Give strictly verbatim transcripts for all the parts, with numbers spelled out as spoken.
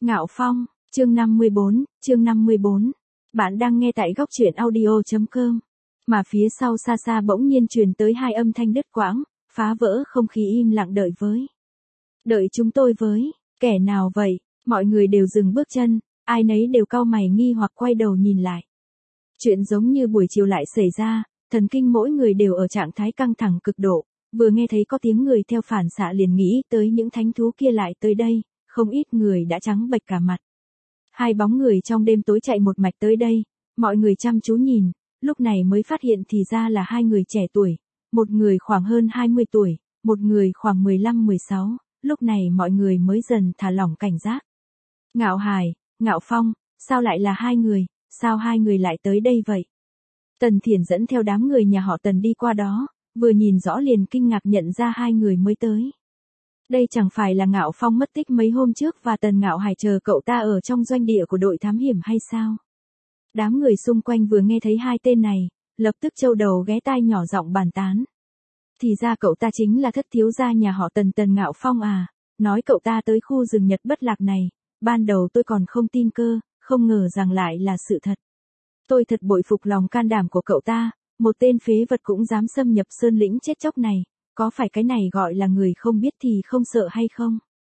Ngạo Phong, chương năm mươi bốn, chương năm mươi bốn. Bạn đang nghe tại góc truyện audio chấm com. Mà phía sau xa xa bỗng nhiên truyền tới hai âm thanh đứt quãng, phá vỡ không khí im lặng đợi với. Đợi chúng tôi với, kẻ nào vậy? Mọi người đều dừng bước chân, ai nấy đều cau mày nghi hoặc quay đầu nhìn lại. Chuyện giống như buổi chiều lại xảy ra, thần kinh mỗi người đều ở trạng thái căng thẳng cực độ, vừa nghe thấy có tiếng người theo phản xạ liền nghĩ tới những thánh thú kia lại tới đây, không ít người đã trắng bệch cả mặt. Hai bóng người trong đêm tối chạy một mạch tới đây, mọi người chăm chú nhìn, lúc này mới phát hiện thì ra là hai người trẻ tuổi, một người khoảng hơn hai mươi tuổi, một người khoảng mười lăm mười sáu, lúc này mọi người mới dần thả lỏng cảnh giác. Ngạo Hải, Ngạo Phong, sao lại là hai người, sao hai người lại tới đây vậy? Tần Thiển dẫn theo đám người nhà họ Tần đi qua đó, vừa nhìn rõ liền kinh ngạc nhận ra hai người mới tới. Đây chẳng phải là Ngạo Phong mất tích mấy hôm trước và Tần Ngạo Hải chờ cậu ta ở trong doanh địa của đội thám hiểm hay sao? Đám người xung quanh vừa nghe thấy hai tên này, lập tức châu đầu ghé tai nhỏ giọng bàn tán. Thì ra cậu ta chính là thất thiếu gia nhà họ Tần Tần Ngạo Phong à, nói cậu ta tới khu rừng Nhật Bất Lạc này, ban đầu tôi còn không tin cơ, không ngờ rằng lại là sự thật. Tôi thật bội phục lòng can đảm của cậu ta, một tên phế vật cũng dám xâm nhập sơn lĩnh chết chóc này, có phải cái này gọi là người không biết thì không sợ hay không?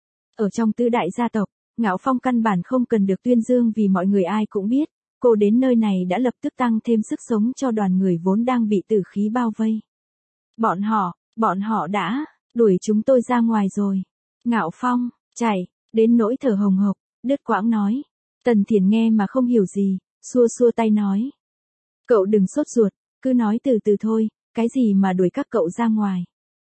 Ở trong tứ đại gia tộc, Ngạo Phong căn bản không cần được tuyên dương vì mọi người ai cũng biết, cô đến nơi này đã lập tức tăng thêm sức sống cho đoàn người vốn đang bị tử khí bao vây. Bọn họ, bọn họ đã đuổi chúng tôi ra ngoài rồi. Ngạo Phong, chạy, đến nỗi thở hồng hộc, đứt quãng nói. Tần Thiển nghe mà không hiểu gì, xua xua tay nói. Cậu đừng sốt ruột, cứ nói từ từ thôi, cái gì mà đuổi các cậu ra ngoài.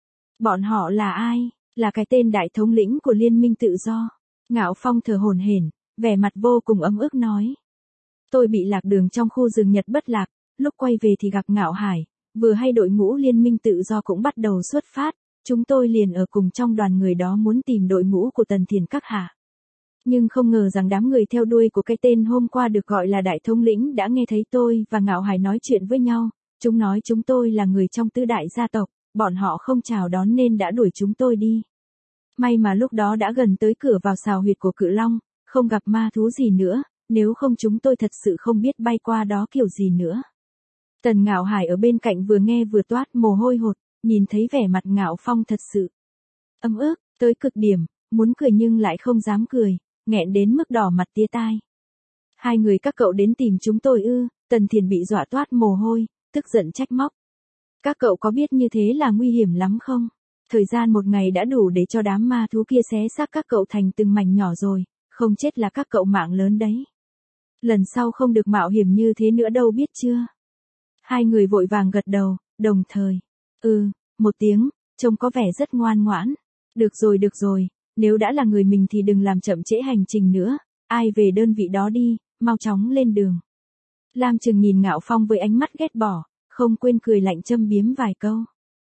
Bọn họ là ai? Là cái tên đại thống lĩnh của Liên minh Tự do. Ngạo Phong thở hổn hển, vẻ mặt vô cùng ấm ức nói. Tôi bị lạc đường trong khu rừng Nhật Bất Lạc, lúc quay về thì gặp Ngạo Hải, vừa hay đội ngũ Liên minh Tự do cũng bắt đầu xuất phát, chúng tôi liền ở cùng trong đoàn người đó muốn tìm đội ngũ của Tần Thiển các hạ. Nhưng không ngờ rằng đám người theo đuôi của cái tên hôm qua được gọi là đại thống lĩnh đã nghe thấy tôi và Ngạo Hải nói chuyện với nhau, chúng nói chúng tôi là người trong tứ đại gia tộc, bọn họ không chào đón nên đã đuổi chúng tôi đi. May mà lúc đó đã gần tới cửa vào sào huyệt của Cự Long, không gặp ma thú gì nữa, nếu không chúng tôi thật sự không biết bay qua đó kiểu gì nữa. Tần Ngạo Hải ở bên cạnh vừa nghe vừa toát mồ hôi hột, nhìn thấy vẻ mặt Ngạo Phong thật sự ấm ức, tới cực điểm, muốn cười nhưng lại không dám cười, nghẹn đến mức đỏ mặt tía tai. Hai người các cậu đến tìm chúng tôi ư? Tần Thiển bị dọa toát mồ hôi, tức giận trách móc. Các cậu có biết như thế là nguy hiểm lắm không? Thời gian một ngày đã đủ để cho đám ma thú kia xé xác các cậu thành từng mảnh nhỏ rồi, không chết là các cậu mạng lớn đấy. Lần sau không được mạo hiểm như thế nữa đâu biết chưa? Hai người vội vàng gật đầu, đồng thời. Ừ, một tiếng, trông có vẻ rất ngoan ngoãn. Được rồi được rồi, nếu đã là người mình thì đừng làm chậm trễ hành trình nữa, ai về đơn vị đó đi, mau chóng lên đường. Lam Trừng nhìn Ngạo Phong với ánh mắt ghét bỏ, không quên cười lạnh châm biếm vài câu.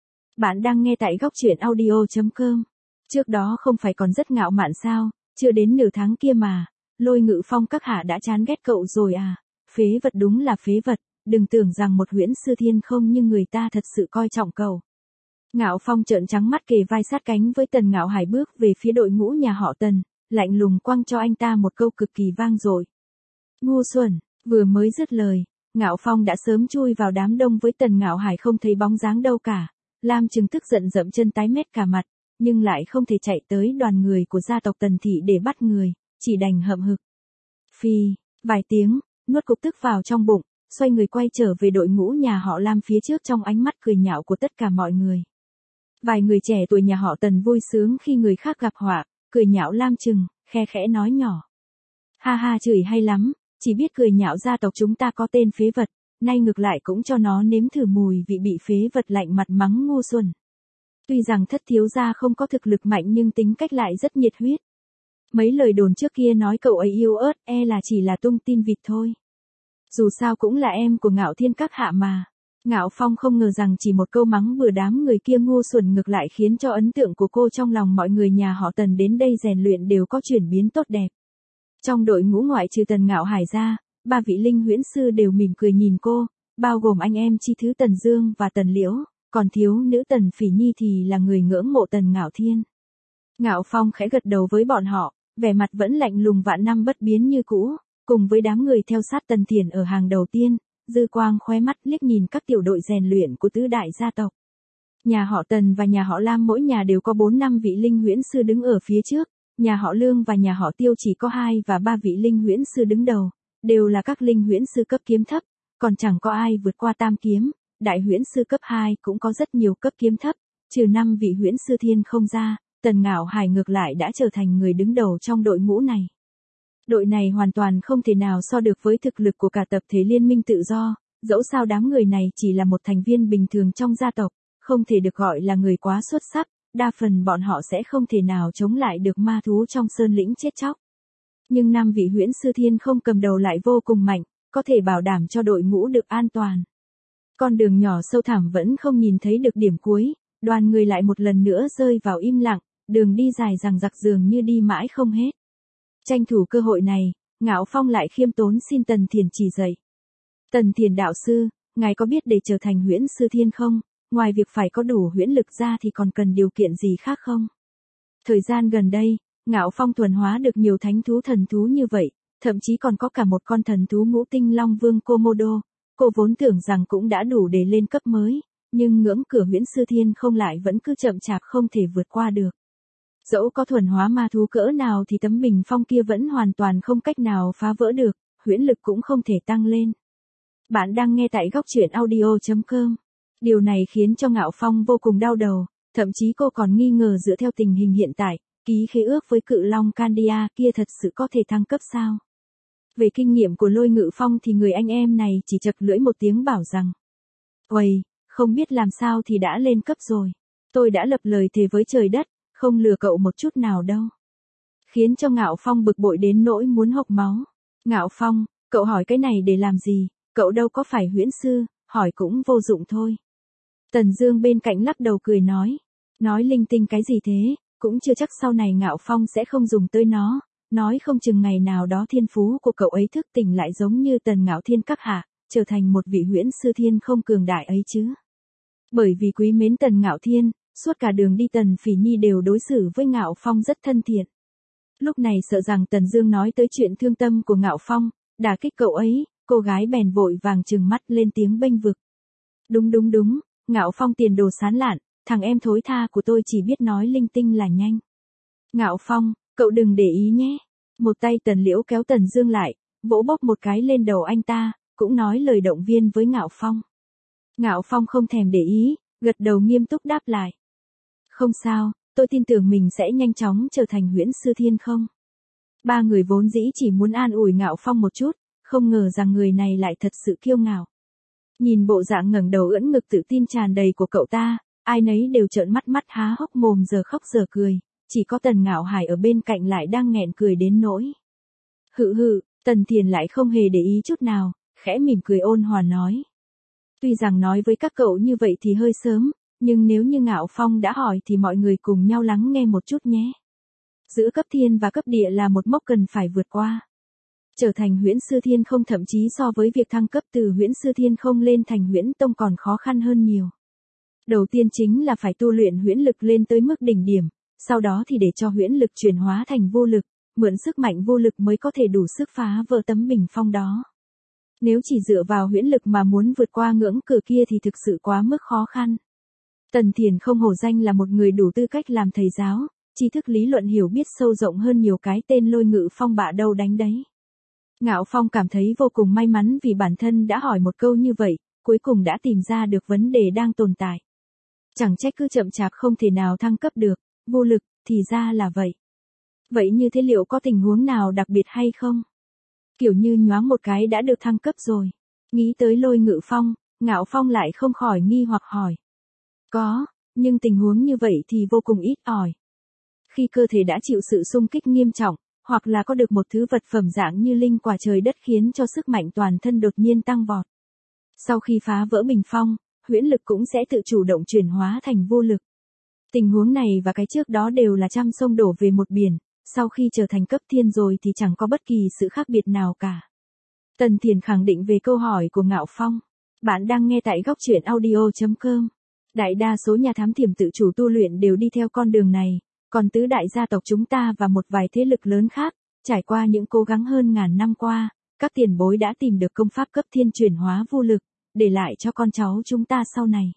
Bạn đang nghe tại góc truyện audio chấm com. Trước đó không phải còn rất ngạo mạn sao, chưa đến nửa tháng kia mà, Lôi Ngự Phong các hạ đã chán ghét cậu rồi à, phế vật đúng là phế vật, đừng tưởng rằng một huyễn sư thiên không nhưng người ta thật sự coi trọng cậu. Ngạo Phong trợn trắng mắt kề vai sát cánh với Tần Ngạo Hải bước về phía đội ngũ nhà họ Tần, lạnh lùng quăng cho anh ta một câu cực kỳ vang dội. Ngu xuẩn, vừa mới dứt lời, Ngạo Phong đã sớm chui vào đám đông với Tần Ngạo Hải không thấy bóng dáng đâu cả. Lam Trừng tức giận dậm chân tái mét cả mặt, nhưng lại không thể chạy tới đoàn người của gia tộc Tần Thị để bắt người, chỉ đành hậm hực. Phi, vài tiếng, nuốt cục tức vào trong bụng, xoay người quay trở về đội ngũ nhà họ Lam phía trước trong ánh mắt cười nhạo của tất cả mọi người. Vài người trẻ tuổi nhà họ Tần vui sướng khi người khác gặp họa, cười nhạo Lam Trừng, khe khẽ nói nhỏ. Ha ha chửi hay lắm, chỉ biết cười nhạo gia tộc chúng ta có tên phế vật, nay ngược lại cũng cho nó nếm thử mùi vị bị phế vật lạnh mặt mắng ngu xuẩn. Tuy rằng thất thiếu gia không có thực lực mạnh nhưng tính cách lại rất nhiệt huyết. Mấy lời đồn trước kia nói cậu ấy yêu ớt e là chỉ là tung tin vịt thôi. Dù sao cũng là em của Ngạo Thiên các hạ mà. Ngạo Phong không ngờ rằng chỉ một câu mắng vừa đám người kia ngu xuẩn ngược lại khiến cho ấn tượng của cô trong lòng mọi người nhà họ Tần đến đây rèn luyện đều có chuyển biến tốt đẹp. Trong đội ngũ ngoại trừ Tần Ngạo Hải ra, ba vị linh huyễn sư đều mỉm cười nhìn cô, bao gồm anh em chi thứ Tần Dương và Tần Liễu, còn thiếu nữ Tần Phỉ Nhi thì là người ngưỡng mộ Tần Ngạo Thiên. Ngạo Phong khẽ gật đầu với bọn họ, vẻ mặt vẫn lạnh lùng vạn năm bất biến như cũ, cùng với đám người theo sát Tần Thiền ở hàng đầu tiên, dư quang khóe mắt liếc nhìn các tiểu đội rèn luyện của tứ đại gia tộc. Nhà họ Tần và nhà họ Lam mỗi nhà đều có bốn năm vị linh huyễn sư đứng ở phía trước, nhà họ Lương và nhà họ Tiêu chỉ có hai và ba vị linh huyễn sư đứng đầu, đều là các linh huyễn sư cấp kiếm thấp, còn chẳng có ai vượt qua tam kiếm, đại huyễn sư cấp hai cũng có rất nhiều cấp kiếm thấp, trừ năm vị huyễn sư thiên không ra, Tần Ngạo Hải ngược lại đã trở thành người đứng đầu trong đội ngũ này. Đội này hoàn toàn không thể nào so được với thực lực của cả tập thể liên minh tự do, dẫu sao đám người này chỉ là một thành viên bình thường trong gia tộc, không thể được gọi là người quá xuất sắc, đa phần bọn họ sẽ không thể nào chống lại được ma thú trong sơn lĩnh chết chóc. Nhưng năm vị huyễn sư thiên không cầm đầu lại vô cùng mạnh, có thể bảo đảm cho đội ngũ được an toàn. Con đường nhỏ sâu thẳm vẫn không nhìn thấy được điểm cuối, đoàn người lại một lần nữa rơi vào im lặng, đường đi dài dằng dặc dường như đi mãi không hết. Tranh thủ cơ hội này, Ngạo Phong lại khiêm tốn xin Tần Thiền chỉ dạy. Tần Thiền đạo sư, ngài có biết để trở thành huyễn sư thiên không, ngoài việc phải có đủ huyễn lực ra thì còn cần điều kiện gì khác không? Thời gian gần đây, Ngạo Phong thuần hóa được nhiều thánh thú thần thú như vậy, thậm chí còn có cả một con thần thú ngũ tinh long vương Komodo. Cô vốn tưởng rằng cũng đã đủ để lên cấp mới, nhưng ngưỡng cửa huyễn sư thiên không lại vẫn cứ chậm chạp không thể vượt qua được. Dẫu có thuần hóa ma thú cỡ nào thì tấm bình phong kia vẫn hoàn toàn không cách nào phá vỡ được, huyễn lực cũng không thể tăng lên. Bạn đang nghe tại góc truyện audio chấm com. Điều này khiến cho Ngạo Phong vô cùng đau đầu, thậm chí cô còn nghi ngờ dựa theo tình hình hiện tại, ký khế ước với cự long Candia kia thật sự có thể thăng cấp sao? Về kinh nghiệm của Lôi Ngự Phong thì người anh em này chỉ chật lưỡi một tiếng bảo rằng: "Uầy, không biết làm sao thì đã lên cấp rồi. Tôi đã lập lời thề với trời đất, không lừa cậu một chút nào đâu." Khiến cho Ngạo Phong bực bội đến nỗi muốn hộc máu. "Ngạo Phong, cậu hỏi cái này để làm gì, cậu đâu có phải huyễn sư, hỏi cũng vô dụng thôi." Tần Dương bên cạnh lắc đầu cười nói, nói linh tinh cái gì thế, cũng chưa chắc sau này Ngạo Phong sẽ không dùng tới nó, nói không chừng ngày nào đó thiên phú của cậu ấy thức tỉnh lại giống như Tần Ngạo Thiên các hạ, trở thành một vị huyễn sư thiên không cường đại ấy chứ. Bởi vì quý mến Tần Ngạo Thiên, suốt cả đường đi Tần Phỉ Nhi đều đối xử với Ngạo Phong rất thân thiện. Lúc này sợ rằng Tần Dương nói tới chuyện thương tâm của Ngạo Phong, đả kích cậu ấy, cô gái bèn vội vàng trừng mắt lên tiếng bênh vực. Đúng đúng đúng, Ngạo Phong tiền đồ sán lạn, thằng em thối tha của tôi chỉ biết nói linh tinh là nhanh. Ngạo Phong, cậu đừng để ý nhé. Một tay Tần Liễu kéo Tần Dương lại, vỗ bóp một cái lên đầu anh ta, cũng nói lời động viên với Ngạo Phong. Ngạo Phong không thèm để ý, gật đầu nghiêm túc đáp lại. Không sao, tôi tin tưởng mình sẽ nhanh chóng trở thành huyễn sư thiên không. Ba người vốn dĩ chỉ muốn an ủi Ngạo Phong một chút, không ngờ rằng người này lại thật sự kiêu ngạo. Nhìn bộ dạng ngẩng đầu ưỡn ngực tự tin tràn đầy của cậu ta, ai nấy đều trợn mắt mắt há hốc mồm giờ khóc giờ cười, chỉ có Tần Ngạo Hải ở bên cạnh lại đang nghẹn cười đến nỗi. Hự hự, Tần Thiền lại không hề để ý chút nào, khẽ mỉm cười ôn hòa nói. Tuy rằng nói với các cậu như vậy thì hơi sớm, nhưng nếu như Ngạo Phong đã hỏi thì mọi người cùng nhau lắng nghe một chút nhé. Giữa cấp thiên và cấp địa là một mốc cần phải vượt qua. Trở thành huyễn sư thiên không thậm chí so với việc thăng cấp từ huyễn sư thiên không lên thành huyễn tông còn khó khăn hơn nhiều. Đầu tiên chính là phải tu luyện huyễn lực lên tới mức đỉnh điểm, sau đó thì để cho huyễn lực chuyển hóa thành vô lực, mượn sức mạnh vô lực mới có thể đủ sức phá vỡ tấm bình phong đó. Nếu chỉ dựa vào huyễn lực mà muốn vượt qua ngưỡng cửa kia thì thực sự quá mức khó khăn. Tần Thiền không hổ danh là một người đủ tư cách làm thầy giáo, tri thức lý luận hiểu biết sâu rộng hơn nhiều cái tên Lôi Ngự Phong bạ đâu đánh đấy. Ngạo Phong cảm thấy vô cùng may mắn vì bản thân đã hỏi một câu như vậy, cuối cùng đã tìm ra được vấn đề đang tồn tại. Chẳng trách cứ chậm chạp không thể nào thăng cấp được, vô lực, thì ra là vậy. Vậy như thế liệu có tình huống nào đặc biệt hay không? Kiểu như nhoáng một cái đã được thăng cấp rồi. Nghĩ tới Lôi Ngự Phong, Ngạo Phong lại không khỏi nghi hoặc hỏi. Có, nhưng tình huống như vậy thì vô cùng ít ỏi. Khi cơ thể đã chịu sự xung kích nghiêm trọng, hoặc là có được một thứ vật phẩm dạng như linh quả trời đất khiến cho sức mạnh toàn thân đột nhiên tăng vọt. Sau khi phá vỡ bình phong, huyễn lực cũng sẽ tự chủ động chuyển hóa thành vô lực. Tình huống này và cái trước đó đều là trăm sông đổ về một biển, sau khi trở thành cấp thiên rồi thì chẳng có bất kỳ sự khác biệt nào cả. Tần Thiền khẳng định về câu hỏi của Ngạo Phong. Bạn đang nghe tại góc truyện audio chấm com. Đại đa số nhà thám hiểm tự chủ tu luyện đều đi theo con đường này, Còn tứ đại gia tộc chúng ta và một vài thế lực lớn khác, trải qua những cố gắng hơn ngàn năm qua, các tiền bối đã tìm được công pháp cấp thiên chuyển hóa vô lực, để lại cho con cháu chúng ta sau này.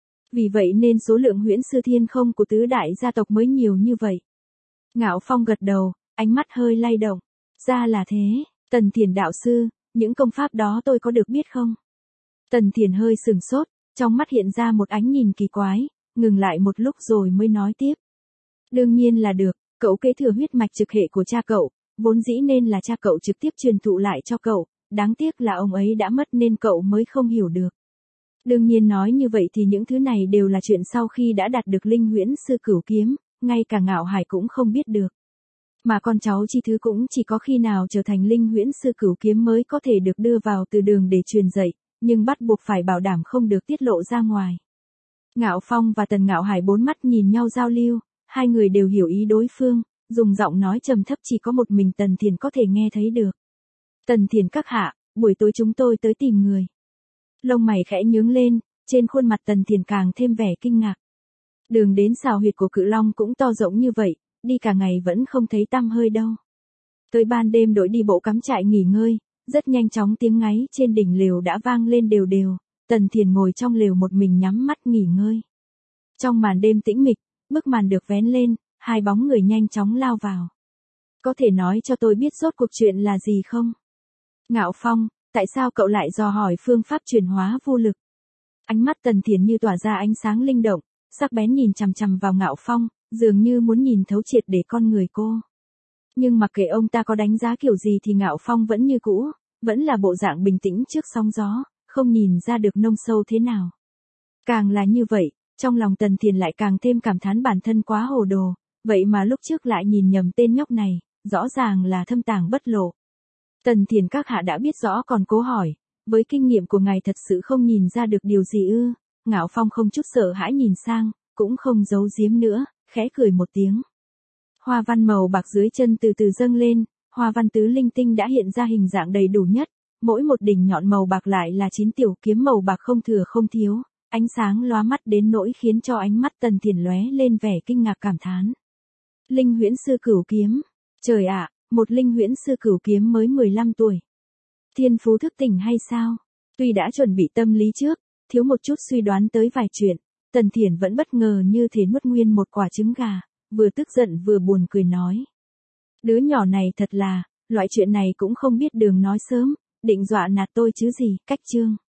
Vì vậy nên số lượng huyễn sư thiên không của tứ đại gia tộc mới nhiều như vậy. Ngạo Phong gật đầu, ánh mắt hơi lay động. Ra là thế, Tần Thiền đạo sư, những công pháp đó tôi có được biết không? Tần Thiền hơi sừng sốt, trong mắt hiện ra một ánh nhìn kỳ quái, ngừng lại một lúc rồi mới nói tiếp. Đương nhiên là được, cậu kế thừa huyết mạch trực hệ của cha cậu, vốn dĩ nên là cha cậu trực tiếp truyền thụ lại cho cậu, đáng tiếc là ông ấy đã mất nên cậu mới không hiểu được. Đương nhiên nói như vậy thì những thứ này đều là chuyện sau khi đã đạt được linh huyễn sư cửu kiếm, ngay cả Ngạo Hải cũng không biết được. Mà con cháu chi thứ cũng chỉ có khi nào trở thành linh huyễn sư cửu kiếm mới có thể được đưa vào từ đường để truyền dạy, nhưng bắt buộc phải bảo đảm không được tiết lộ ra ngoài. Ngạo Phong và Tần Ngạo Hải bốn mắt nhìn nhau giao lưu, hai người đều hiểu ý đối phương, dùng giọng nói trầm thấp chỉ có một mình Tần Thiền có thể nghe thấy được. Tần Thiền các hạ, buổi tối chúng tôi tới tìm người. Lông mày khẽ nhướng lên, trên khuôn mặt Tần Thiền càng thêm vẻ kinh ngạc. Đường đến xào huyệt của cự long cũng to rộng như vậy, đi cả ngày vẫn không thấy tăm hơi đâu. Tới ban đêm đội đi bộ cắm trại nghỉ ngơi, rất nhanh chóng tiếng ngáy trên đỉnh lều đã vang lên đều đều, Tần Thiền ngồi trong lều một mình nhắm mắt nghỉ ngơi. Trong màn đêm tĩnh mịch, bức màn được vén lên, hai bóng người nhanh chóng lao vào. Có thể nói cho tôi biết rốt cuộc chuyện là gì không? Ngạo Phong, tại sao cậu lại dò hỏi phương pháp chuyển hóa vô lực? Ánh mắt Tần Thiền như tỏa ra ánh sáng linh động, sắc bén nhìn chằm chằm vào Ngạo Phong, dường như muốn nhìn thấu triệt để con người cô. Nhưng mặc kệ ông ta có đánh giá kiểu gì thì Ngạo Phong vẫn như cũ, vẫn là bộ dạng bình tĩnh trước sóng gió, không nhìn ra được nông sâu thế nào. Càng là như vậy, trong lòng Tần Thiền lại càng thêm cảm thán bản thân quá hồ đồ, vậy mà lúc trước lại nhìn nhầm tên nhóc này, rõ ràng là thâm tàng bất lộ. Tần Thiền các hạ đã biết rõ còn cố hỏi, với kinh nghiệm của ngài thật sự không nhìn ra được điều gì ư? Ngạo Phong không chút sợ hãi nhìn sang, cũng không giấu giếm nữa, khẽ cười một tiếng. Hoa văn màu bạc dưới chân từ từ dâng lên, hoa văn tứ linh tinh đã hiện ra hình dạng đầy đủ nhất, mỗi một đỉnh nhọn màu bạc lại là chín tiểu kiếm màu bạc không thừa không thiếu, ánh sáng lóa mắt đến nỗi khiến cho ánh mắt Tần Thiền lóe lên vẻ kinh ngạc cảm thán. Linh huyễn sư cửu kiếm, trời ạ, một linh huyễn sư cửu kiếm mới mười lăm tuổi. Thiên phú thức tỉnh hay sao? Tuy đã chuẩn bị tâm lý trước, thiếu một chút suy đoán tới vài chuyện, Tần Thiền vẫn bất ngờ như thể nuốt nguyên một quả trứng gà, vừa tức giận vừa buồn cười nói. Đứa nhỏ này thật là, loại chuyện này cũng không biết đường nói sớm, định dọa nạt tôi chứ gì, cách chương.